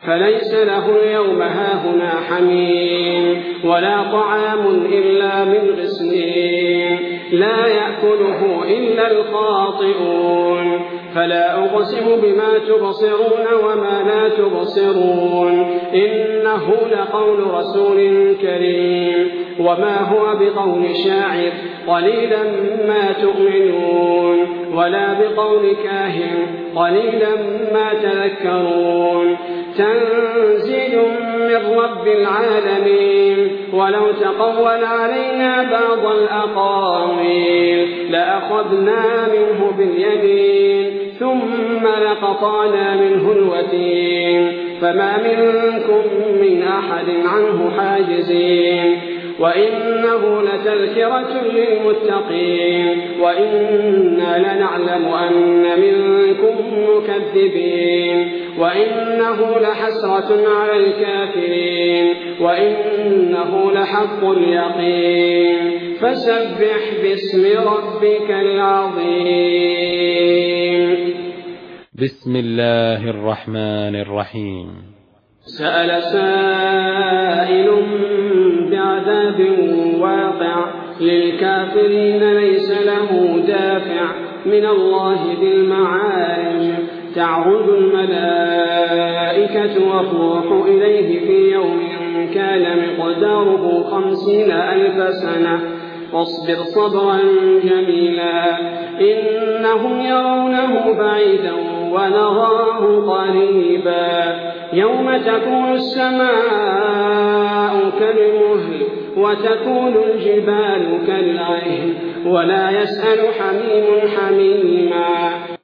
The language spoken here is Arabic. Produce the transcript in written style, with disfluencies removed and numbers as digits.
فليس له اليوم هاهنا حميم ولا طعام إلا من غسلين لا يأكله إلا الخاطئون فلا أقسم بما تبصرون وما لا تبصرون إنه لقول رسول كريم وما هو بقول شاعر قليلا ما تؤمنون ولا بقول كاهن قليلا ما تذكرون تنزيل من رب العالمين ولو تقول علينا بعض الأقاويل لأخذنا منه باليمين ثم لقطعنا منه الوتين فما منكم من أحد عنه حاجزين وإنه لتذكرة للمتقين وإنا لنعلم أن منكم مكذبين وإنه لحسرة على الكافرين وإنه لحق اليقين فسبح باسم ربك العظيم. بسم الله الرحمن الرحيم. سأل سائل بعذاب واقع للكافرين ليس له دافع من الله ذي المعارج تعرج الملائكة والروح إليه في يوم كان مقداره 50,000 سنة فاصبر صبرا جميلا إنهم يرونه بعيدا ونراه قريبا يوم تكون السماء كالمهل وتكون الجبال كالعهن ولا يسأل حميم حميما